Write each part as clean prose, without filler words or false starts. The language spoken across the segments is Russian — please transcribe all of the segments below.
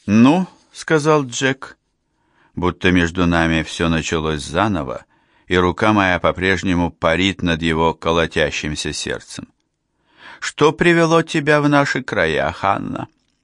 «Ну», — сказал Джек, будто между нами все началось заново, и рука моя по-прежнему парит над его колотящимся сердцем. «Что привело тебя в наши края, Ханна?»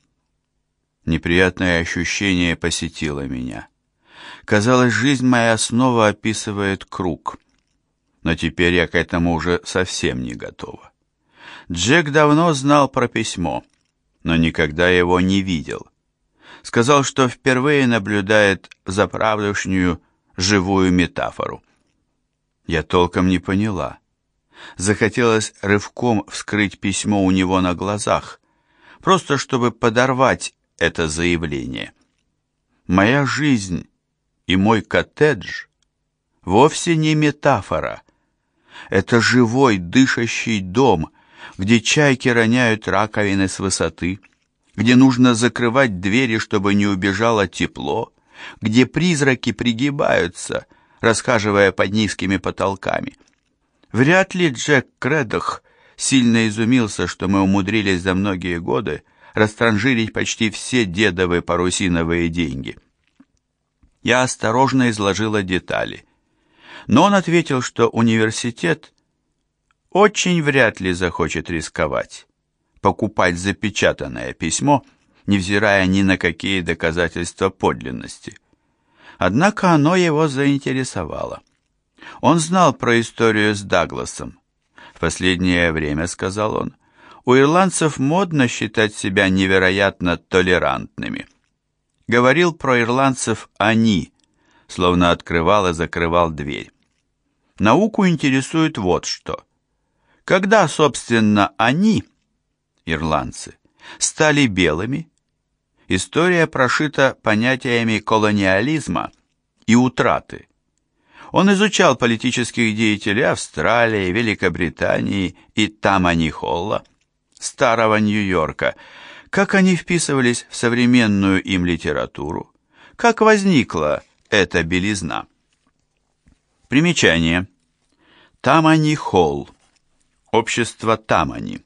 Неприятное ощущение посетило меня. Казалось, жизнь моя снова описывает круг. Но теперь я к этому уже совсем не готова. Джек давно знал про письмо, но никогда его не видел. Сказал, что впервые наблюдает заправдушнюю живую метафору. Я толком не поняла. Захотелось рывком вскрыть письмо у него на глазах, просто чтобы подорвать это заявление. Моя жизнь и мой коттедж вовсе не метафора. Это живой, дышащий дом, где чайки роняют раковины с высоты, где нужно закрывать двери, чтобы не убежало тепло, где призраки пригибаются, расхаживая под низкими потолками. Вряд ли Джек Кредох сильно изумился, что мы умудрились за многие годы растранжирить почти все дедовы парусиновые деньги. Я осторожно изложила детали, но он ответил, что университет очень вряд ли захочет рисковать, покупать запечатанное письмо, невзирая ни на какие доказательства подлинности. Однако оно его заинтересовало. Он знал про историю с Дагласом. В последнее время, сказал он, у ирландцев модно считать себя невероятно толерантными. Говорил про ирландцев «они», словно открывал и закрывал дверь. Науку интересует вот что. Когда, собственно, они, ирландцы, стали белыми, история прошита понятиями колониализма и утраты. Он изучал политических деятелей Австралии, Великобритании и Таммани-Холла, старого Нью-Йорка, как они вписывались в современную им литературу, как возникла эта белизна. Примечание. Таммани-Холл. Общество Таммани.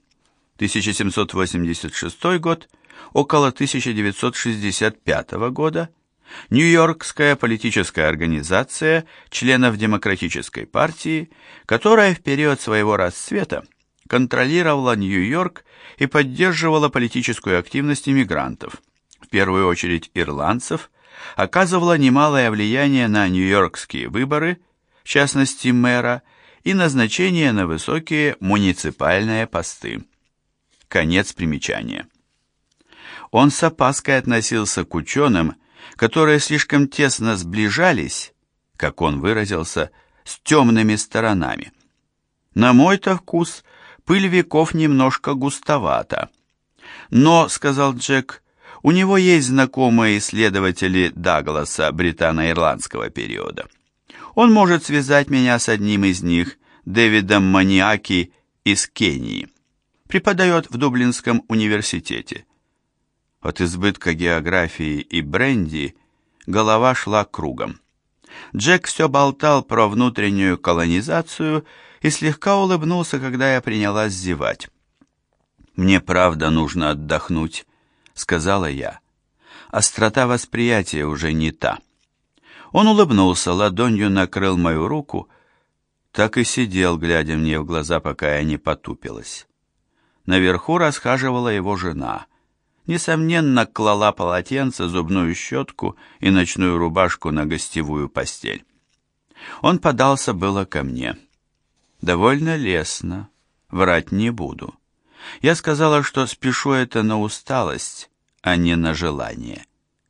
1786 год, около 1965 года. Нью-Йоркская политическая организация членов Демократической партии, которая в период своего расцвета контролировала Нью-Йорк и поддерживала политическую активность иммигрантов, в первую очередь ирландцев, оказывала немалое влияние на нью-йоркские выборы, в частности мэра, и назначение на высокие муниципальные посты. Конец примечания. Он с опаской относился к ученым, которые слишком тесно сближались, как он выразился, с темными сторонами. На мой-то вкус пыль веков немножко густовата. Но, сказал Джек, у него есть знакомые исследователи Дагласа британо-ирландского периода. Он может связать меня с одним из них, Дэвидом Маниаки из Кении. Преподает в Дублинском университете. От избытка географии и бренди голова шла кругом. Джек все болтал про внутреннюю колонизацию и слегка улыбнулся, когда я принялась зевать. «Мне правда нужно отдохнуть», — сказала я. Острота восприятия уже не та. Он улыбнулся, ладонью накрыл мою руку, так и сидел, глядя мне в глаза, пока я не потупилась. Наверху расхаживала его жена. Несомненно, клала полотенце, зубную щетку и ночную рубашку на гостевую постель. Он подался было ко мне. Довольно лестно, врать не буду. Я сказала, что спешу это на усталость, а не на желание.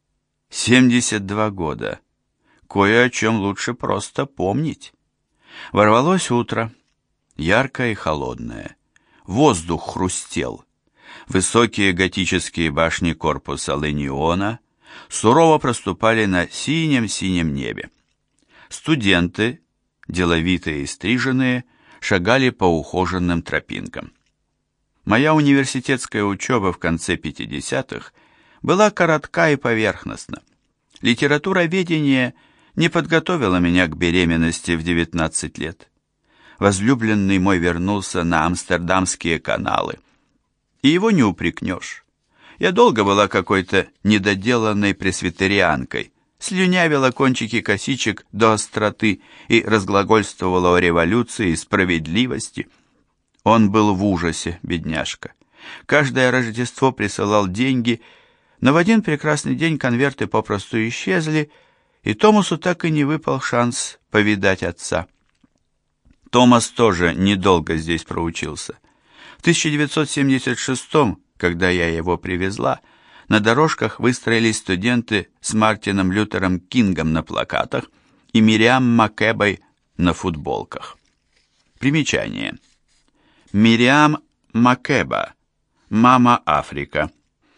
72 года. Кое о чем лучше просто помнить. Ворвалось утро, яркое и холодное. Воздух хрустел. Высокие готические башни корпуса Лениона сурово проступали на синем-синем небе. Студенты, деловитые и стриженные, шагали по ухоженным тропинкам. Моя университетская учеба в конце 50-х была коротка и поверхностна. Литературоведение не подготовило меня к беременности в 19 лет. Возлюбленный мой вернулся на Амстердамские каналы. И его не упрекнешь. Я долго была какой-то недоделанной пресвитерианкой, слюнявила кончики косичек до остроты и разглагольствовала о революции и справедливости. Он был в ужасе, бедняжка. Каждое Рождество присылал деньги, но в один прекрасный день конверты попросту исчезли, и Томасу так и не выпал шанс повидать отца. Томас тоже недолго здесь проучился. В 1976-м, когда я его привезла, на дорожках выстроились студенты с Мартином Лютером Кингом на плакатах и Мириам Макэбой на футболках. Примечание. Мириам Макэба, «Мама Африка»,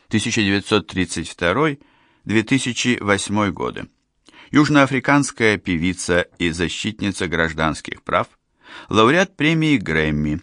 1932-2008 годы. Южноафриканская певица и защитница гражданских прав, лауреат премии Грэмми,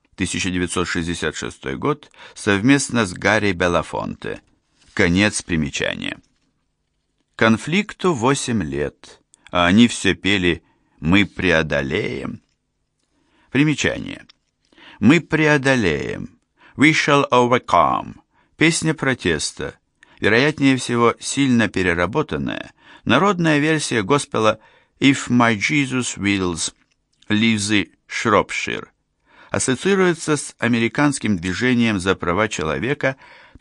1966 год, совместно с Гарри Белафонте. Конец примечания. Конфликту 8 лет, а они все пели «Мы преодолеем». Примечание. «Мы преодолеем», «We shall overcome», песня протеста, вероятнее всего сильно переработанная, народная версия госпела «If my Jesus wills» Лизы Шропшир, ассоциируется с американским движением за права человека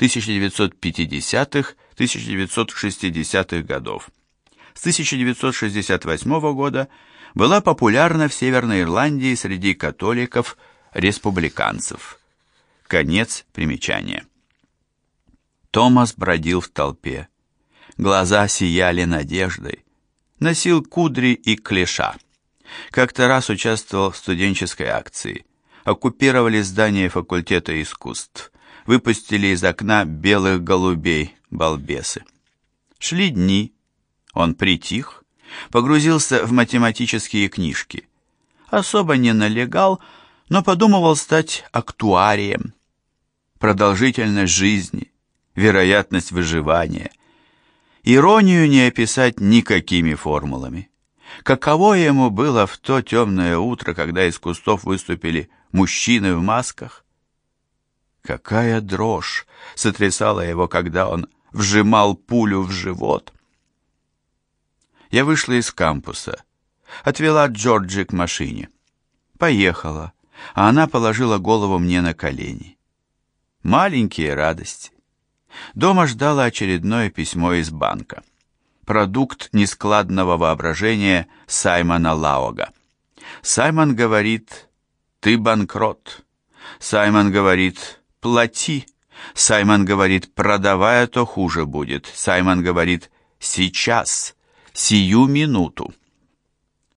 1950-1960-х годов. С 1968 года была популярна в Северной Ирландии среди католиков-республиканцев. Конец примечания. Томас бродил в толпе. Глаза сияли надеждой. Носил кудри и клеша. Как-то раз участвовал в студенческой акции. Оккупировали здание факультета искусств. Выпустили из окна белых голубей, балбесы. Шли дни. Он притих, погрузился в математические книжки. Особо не налегал, но подумывал стать актуарием. Продолжительность жизни, вероятность выживания. Иронию не описать никакими формулами. Каково ему было в то темное утро, когда из кустов выступили мужчины в масках? Какая дрожь сотрясала его, когда он вжимал пулю в живот. Я вышла из кампуса, отвела Джорджи к машине. Поехала, а она положила голову мне на колени. Маленькие радости. Дома ждало очередное письмо из банка. Продукт нескладного воображения Саймона Лаога. Саймон говорит: «Ты банкрот». Саймон говорит: «Плати». Саймон говорит: «Продавай, а то хуже будет». Саймон говорит: «Сейчас, сию минуту».